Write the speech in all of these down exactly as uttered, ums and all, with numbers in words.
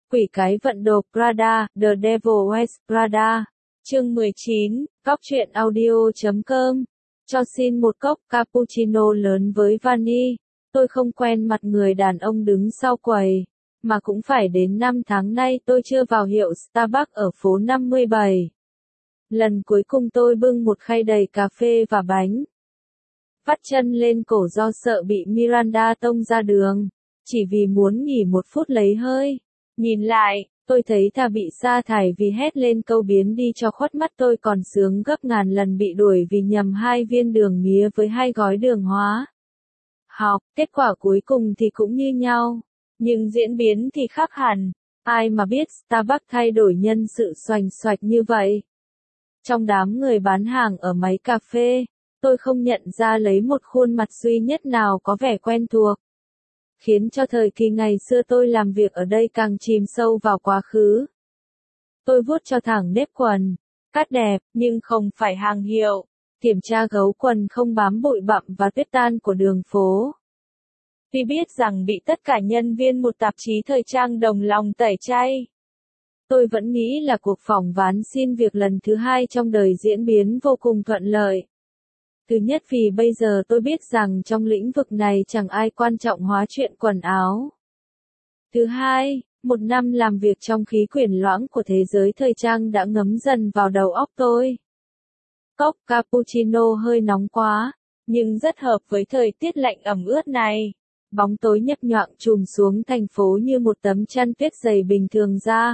Quỷ cái vận đồ Prada, The Devil Wears Prada. Chương mười chín, Cóc truyện audio chấm com. Cho xin một cốc cappuccino lớn với vani. Tôi không quen mặt người đàn ông đứng sau quầy, mà cũng phải đến năm tháng nay tôi chưa vào hiệu Starbucks ở phố năm mươi bảy. Lần cuối cùng tôi bưng một khay đầy cà phê và bánh. Vắt chân lên cổ do sợ bị Miranda tông ra đường, chỉ vì muốn nghỉ một phút lấy hơi. Nhìn lại, tôi thấy thà bị sa thải vì hét lên câu biến đi cho khuất mắt tôi còn sướng gấp ngàn lần bị đuổi vì nhầm hai viên đường mía với hai gói đường hóa học. Kết quả cuối cùng thì cũng như nhau, nhưng diễn biến thì khác hẳn. Ai mà biết Starbucks thay đổi nhân sự xoành xoạch như vậy. Trong đám người bán hàng ở máy cà phê, tôi không nhận ra lấy một khuôn mặt duy nhất nào có vẻ quen thuộc, khiến cho thời kỳ ngày xưa tôi làm việc ở đây càng chìm sâu vào quá khứ. Tôi vuốt cho thẳng nếp quần, cắt đẹp, nhưng không phải hàng hiệu, kiểm tra gấu quần không bám bụi bặm và tuyết tan của đường phố. Vì biết rằng bị tất cả nhân viên một tạp chí thời trang đồng lòng tẩy chay, tôi vẫn nghĩ là cuộc phỏng vấn xin việc lần thứ hai trong đời diễn biến vô cùng thuận lợi. Thứ nhất vì bây giờ tôi biết rằng trong lĩnh vực này chẳng ai quan trọng hóa chuyện quần áo. Thứ hai, một năm làm việc trong khí quyển loãng của thế giới thời trang đã ngấm dần vào đầu óc tôi. Cốc cappuccino hơi nóng quá, nhưng rất hợp với thời tiết lạnh ẩm ướt này. Bóng tối nhấp nhoạng trùm xuống thành phố như một tấm chăn tuyết dày bình thường ra.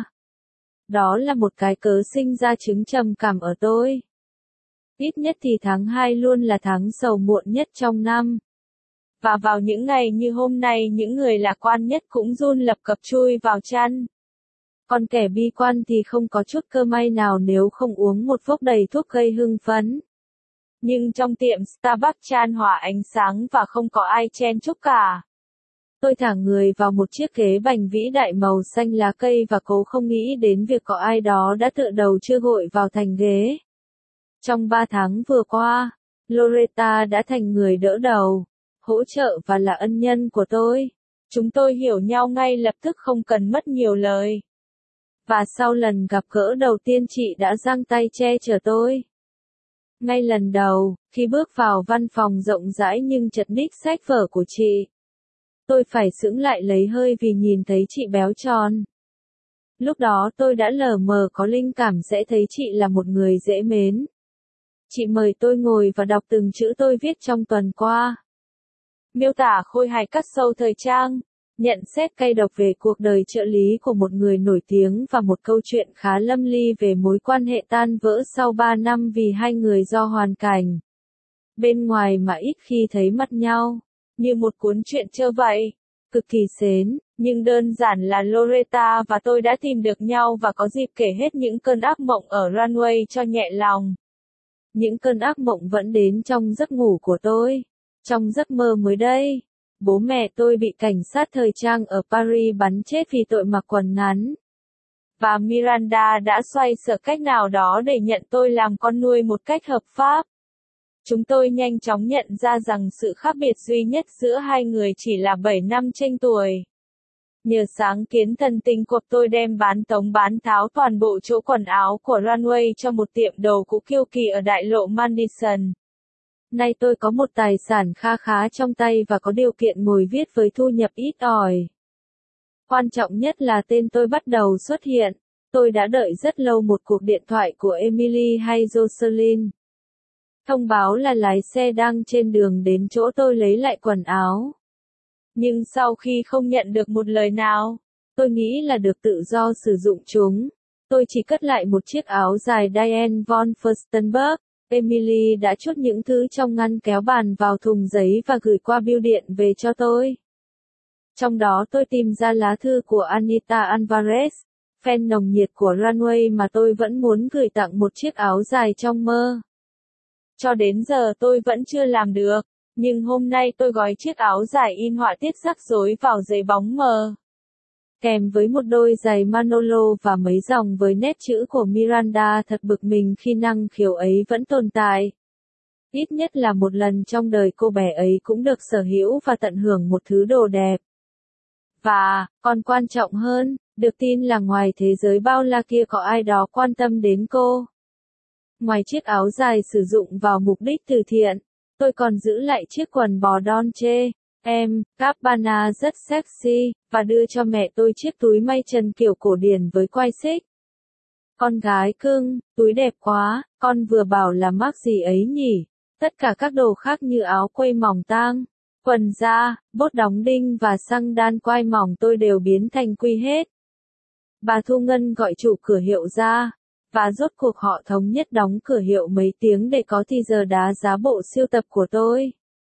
Đó là một cái cớ sinh ra chứng trầm cảm ở tôi. Ít nhất thì tháng hai luôn là tháng sầu muộn nhất trong năm. Và vào những ngày như hôm nay những người lạc quan nhất cũng run lập cập chui vào chăn. Còn kẻ bi quan thì không có chút cơ may nào nếu không uống một vốc đầy thuốc gây hưng phấn. Nhưng trong tiệm Starbucks chan hòa ánh sáng và không có ai chen chúc cả. Tôi thả người vào một chiếc ghế bành vĩ đại màu xanh lá cây và cố không nghĩ đến việc có ai đó đã tựa đầu chưa gội vào thành ghế. Trong ba tháng vừa qua, Loretta đã thành người đỡ đầu, hỗ trợ và là ân nhân của tôi. Chúng tôi hiểu nhau ngay lập tức không cần mất nhiều lời. Và sau lần gặp gỡ đầu tiên chị đã giang tay che chở tôi. Ngay lần đầu, khi bước vào văn phòng rộng rãi nhưng chật ních sách vở của chị, tôi phải sững lại lấy hơi vì nhìn thấy chị béo tròn. Lúc đó tôi đã lờ mờ có linh cảm sẽ thấy chị là một người dễ mến. Chị mời tôi ngồi và đọc từng chữ tôi viết trong tuần qua. Miêu tả khôi hài cắt sâu thời trang, nhận xét cay độc về cuộc đời trợ lý của một người nổi tiếng và một câu chuyện khá lâm ly về mối quan hệ tan vỡ sau ba năm vì hai người do hoàn cảnh bên ngoài mà ít khi thấy mặt nhau, như một cuốn truyện trơ vậy, cực kỳ sến, nhưng đơn giản là Loretta và tôi đã tìm được nhau và có dịp kể hết những cơn ác mộng ở runway cho nhẹ lòng. Những cơn ác mộng vẫn đến trong giấc ngủ của tôi. Trong giấc mơ mới đây, bố mẹ tôi bị cảnh sát thời trang ở Paris bắn chết vì tội mặc quần ngắn. Và Miranda đã xoay sở cách nào đó để nhận tôi làm con nuôi một cách hợp pháp. Chúng tôi nhanh chóng nhận ra rằng sự khác biệt duy nhất giữa hai người chỉ là bảy năm chênh tuổi. Nhờ sáng kiến thần tình của tôi đem bán tống bán tháo toàn bộ chỗ quần áo của runway cho một tiệm đồ cũ kiêu kỳ ở đại lộ Madison. Nay tôi có một tài sản kha khá trong tay và có điều kiện ngồi viết với thu nhập ít ỏi. Quan trọng nhất là tên tôi bắt đầu xuất hiện. Tôi đã đợi rất lâu một cuộc điện thoại của Emily hay Jocelyn. Thông báo là lái xe đang trên đường đến chỗ tôi lấy lại quần áo. Nhưng sau khi không nhận được một lời nào, tôi nghĩ là được tự do sử dụng chúng. Tôi chỉ cất lại một chiếc áo dài Diane von Furstenberg. Emily đã chốt những thứ trong ngăn kéo bàn vào thùng giấy và gửi qua bưu điện về cho tôi. Trong đó tôi tìm ra lá thư của Anita Alvarez, fan nồng nhiệt của runway mà tôi vẫn muốn gửi tặng một chiếc áo dài trong mơ. Cho đến giờ tôi vẫn chưa làm được, nhưng hôm nay tôi gói chiếc áo dài in họa tiết rắc rối vào giấy bóng mờ. Kèm với một đôi giày Manolo và mấy dòng với nét chữ của Miranda thật bực mình khi năng khiếu ấy vẫn tồn tại. Ít nhất là một lần trong đời cô bé ấy cũng được sở hữu và tận hưởng một thứ đồ đẹp. Và, còn quan trọng hơn, được tin là ngoài thế giới bao la kia có ai đó quan tâm đến cô. Ngoài chiếc áo dài sử dụng vào mục đích từ thiện, tôi còn giữ lại chiếc quần bò Dolce and Gabbana rất sexy, và đưa cho mẹ tôi chiếc túi may chân kiểu cổ điển với quai xích. Con gái cưng, túi đẹp quá, con vừa bảo là mác gì ấy nhỉ? Tất cả các đồ khác như áo quây mỏng tang, quần da, bốt đóng đinh và xăng đan quai mỏng tôi đều biến thành quy hết. Bà Thu Ngân gọi chủ cửa hiệu ra, và rốt cuộc họ thống nhất đóng cửa hiệu mấy tiếng để có thì giờ đá giá bộ sưu tập của tôi.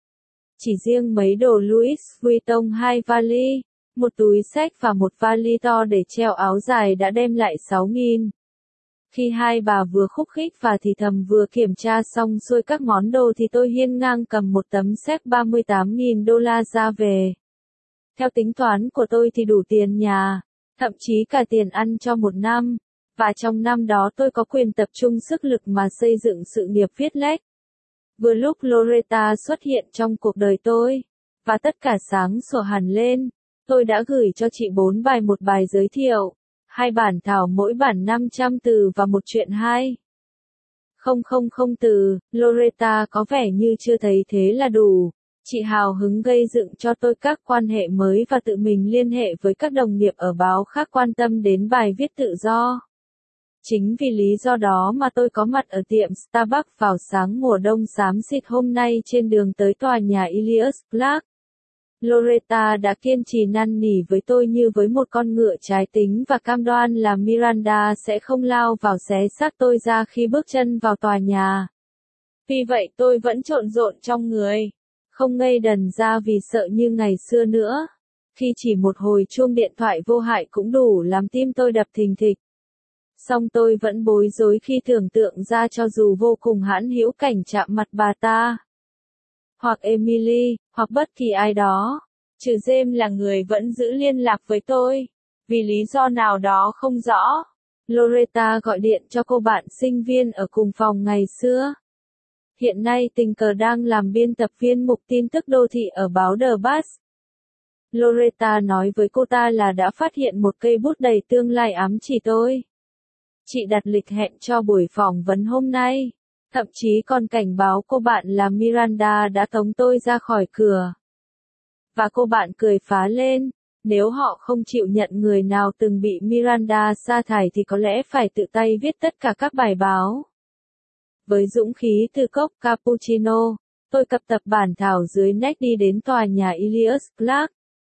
Chỉ riêng mấy đồ Louis Vuitton hai vali, một túi xách và một vali to để treo áo dài đã đem lại sáu nghìn. Khi hai bà vừa khúc khích và thì thầm vừa kiểm tra xong xuôi các món đồ thì tôi hiên ngang cầm một tấm séc ba mươi tám nghìn đô la ra về. Theo tính toán của tôi thì đủ tiền nhà, thậm chí cả tiền ăn cho một năm, và trong năm đó tôi có quyền tập trung sức lực mà xây dựng sự nghiệp viết lách. Vừa lúc Loretta xuất hiện trong cuộc đời tôi, và tất cả sáng sủa hẳn lên, tôi đã gửi cho chị bốn bài một bài giới thiệu, hai bản thảo mỗi bản năm trăm từ và một truyện hai. Không không không từ, Loretta có vẻ như chưa thấy thế là đủ. Chị hào hứng gây dựng cho tôi các quan hệ mới và tự mình liên hệ với các đồng nghiệp ở báo khác quan tâm đến bài viết tự do. Chính vì lý do đó mà tôi có mặt ở tiệm Starbucks vào sáng mùa đông xám xịt hôm nay trên đường tới tòa nhà Ilias Clark. Loretta đã kiên trì năn nỉ với tôi như với một con ngựa trái tính và cam đoan là Miranda sẽ không lao vào xé xác tôi ra khi bước chân vào tòa nhà. Vì vậy tôi vẫn trộn rộn trong người, không ngây đần ra vì sợ như ngày xưa nữa. Khi chỉ một hồi chuông điện thoại vô hại cũng đủ làm tim tôi đập thình thịch. Song tôi vẫn bối rối khi tưởng tượng ra cho dù vô cùng hãn hữu cảnh chạm mặt bà ta, hoặc Emily, hoặc bất kỳ ai đó, trừ James là người vẫn giữ liên lạc với tôi, vì lý do nào đó không rõ. Loretta gọi điện cho cô bạn sinh viên ở cùng phòng ngày xưa. Hiện nay tình cờ đang làm biên tập viên mục tin tức đô thị ở báo The Bus. Loretta nói với cô ta là đã phát hiện một cây bút đầy tương lai ám chỉ tôi. Chị đặt lịch hẹn cho buổi phỏng vấn hôm nay, thậm chí còn cảnh báo cô bạn là Miranda đã tống tôi ra khỏi cửa. Và cô bạn cười phá lên, nếu họ không chịu nhận người nào từng bị Miranda sa thải thì có lẽ phải tự tay viết tất cả các bài báo. Với dũng khí từ cốc cappuccino, tôi cập tập bản thảo dưới nách đi đến tòa nhà Ilias Clark.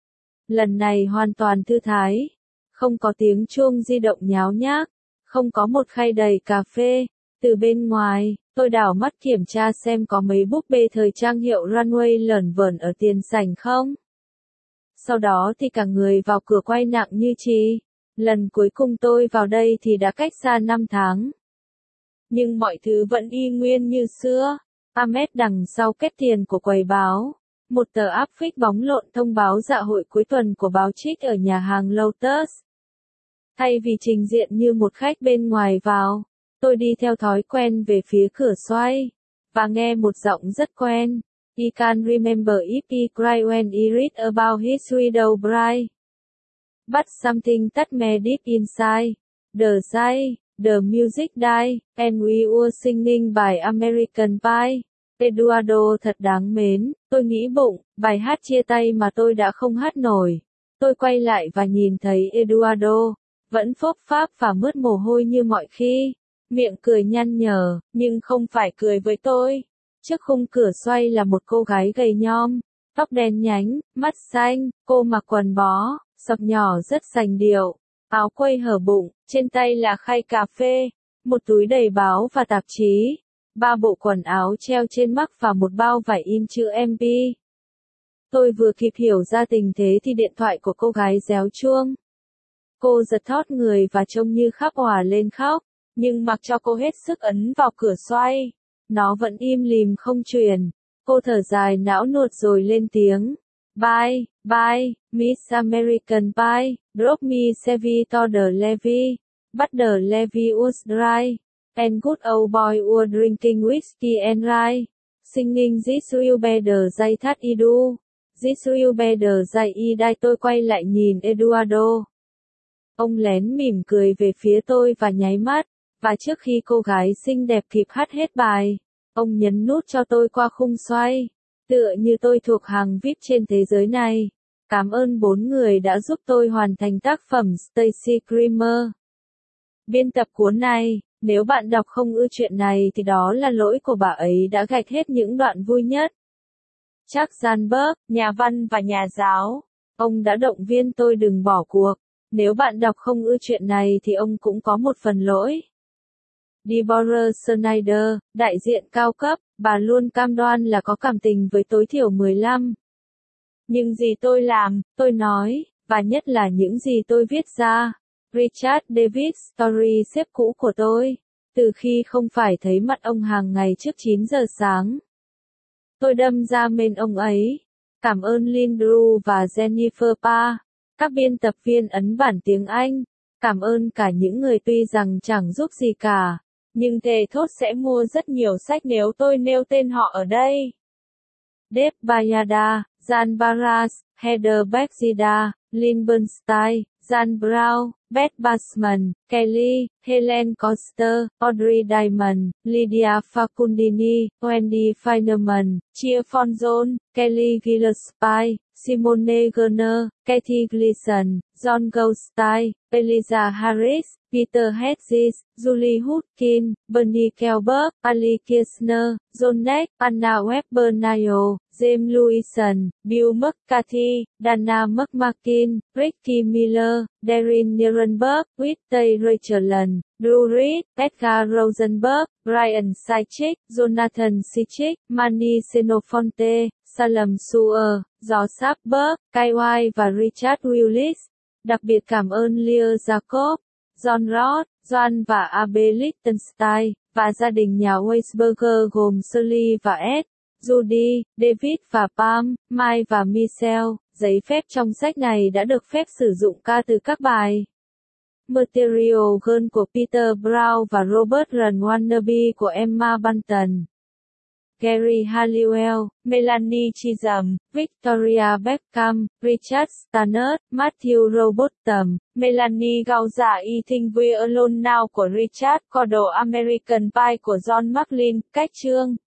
Lần này hoàn toàn thư thái, không có tiếng chuông di động nháo nhác, không có một khay đầy cà phê. Từ bên ngoài, tôi đảo mắt kiểm tra xem có mấy búp bê thời trang hiệu Runway lởn vởn ở tiền sảnh không. Sau đó thì cả người vào cửa quay nặng như chì. Lần cuối cùng tôi vào đây thì đã cách xa năm tháng. Nhưng mọi thứ vẫn y nguyên như xưa. Ahmed đằng sau kết tiền của quầy báo. Một tờ áp phích bóng lộn thông báo dạ hội cuối tuần của báo Trích ở nhà hàng Lotus. Thay vì trình diện như một khách bên ngoài vào, tôi đi theo thói quen về phía cửa xoay, và nghe một giọng rất quen. I can remember if he cried when he read about his widow bride. But something that made deep inside. The sigh, the music died, and we were singing by American Pie. Eduardo thật đáng mến, tôi nghĩ bụng, bài hát chia tay mà tôi đã không hát nổi. Tôi quay lại và nhìn thấy Eduardo, vẫn phốp pháp và mướt mồ hôi như mọi khi. Miệng cười nhăn nhở, nhưng không phải cười với tôi. Trước khung cửa xoay là một cô gái gầy nhom, tóc đen nhánh, mắt xanh, cô mặc quần bó, sọc nhỏ rất sành điệu, áo quây hở bụng, trên tay là khay cà phê, một túi đầy báo và tạp chí, ba bộ quần áo treo trên mắc và một bao vải in chữ em pê. Tôi vừa kịp hiểu ra tình thế thì điện thoại của cô gái réo chuông. Cô giật thót người và trông như khóc òa lên khóc, nhưng mặc cho cô hết sức ấn vào cửa xoay, nó vẫn im lìm không truyền. Cô thở dài não nuột rồi lên tiếng. Bye, bye, Miss American Pie, drop me Chevy to the levee, but the levee was dry, and good old boy were drinking whiskey and rye, singing this will be the day that I do. This will better than I tôi quay lại nhìn Eduardo. Ông lén mỉm cười về phía tôi và nháy mắt, và trước khi cô gái xinh đẹp kịp hát hết bài, ông nhấn nút cho tôi qua khung xoay. Tựa như tôi thuộc hàng vi ai pi trên thế giới này. Cảm ơn bốn người đã giúp tôi hoàn thành tác phẩm Stacy Creamer. Biên tập cuốn này, nếu bạn đọc không ưa chuyện này thì đó là lỗi của bà ấy đã gạch hết những đoạn vui nhất. Chuck Zandberg, nhà văn và nhà giáo. Ông đã động viên tôi đừng bỏ cuộc. Nếu bạn đọc không ưa chuyện này thì ông cũng có một phần lỗi. Deborah Snyder, đại diện cao cấp, bà luôn cam đoan là có cảm tình với tối thiểu mười lăm. Nhưng gì tôi làm, tôi nói, và nhất là những gì tôi viết ra. Richard David Story sếp cũ của tôi, từ khi không phải thấy mặt ông hàng ngày trước chín giờ sáng. Tôi đâm ra mến ông ấy. Cảm ơn Lynn Drew và Jennifer Pa, các biên tập viên ấn bản tiếng Anh. Cảm ơn cả những người tuy rằng chẳng giúp gì cả, nhưng thề thốt sẽ mua rất nhiều sách nếu tôi nêu tên họ ở đây. Dave Bayada, Jan Barras, Heather Bexida, Lynn Bernstein, Jan Brown, Beth Bassman, Kelly, Helen Coster, Audrey Diamond, Lydia Facundini, Wendy Finerman, Chia Fonzon, Kelly Gillespie, Simone Gerner, Kathy Gleason, John Goldstein, Eliza Harris, Peter Hedges, Julie Hutkin, Bernie Kelberg, Ali Kirshner, John Neck, Anna Weber-Nile, James Lewison, Bill McCarthy, Dana McMakin, Ricky Miller, Darren Nierenberg, Whitney Rachel, Drew Reed, Edgar Rosenberg, Brian Sychik, Jonathan Sychik, Manny Xenophonte, Salem Suer, George Sapberg, Kai White và Richard Willis. Đặc biệt cảm ơn Leah Jacob, John Roth, Joan và Abe Lichtenstein, và gia đình nhà Weisberger gồm Shirley và Ed, Judy, David và Pam, Mike và Michelle. Giấy phép trong sách này đã được phép sử dụng ca từ các bài Material Girl của Peter Brown và Robert Run Wannabe của Emma Bunton. Gary Halliwell, Melanie Chisholm, Victoria Beckham, Richard Stannard, Matthew Robotham, Melanie Gauza I Think We're Alone Now của Richard Cordell, American Pie của John McLean. Cách chương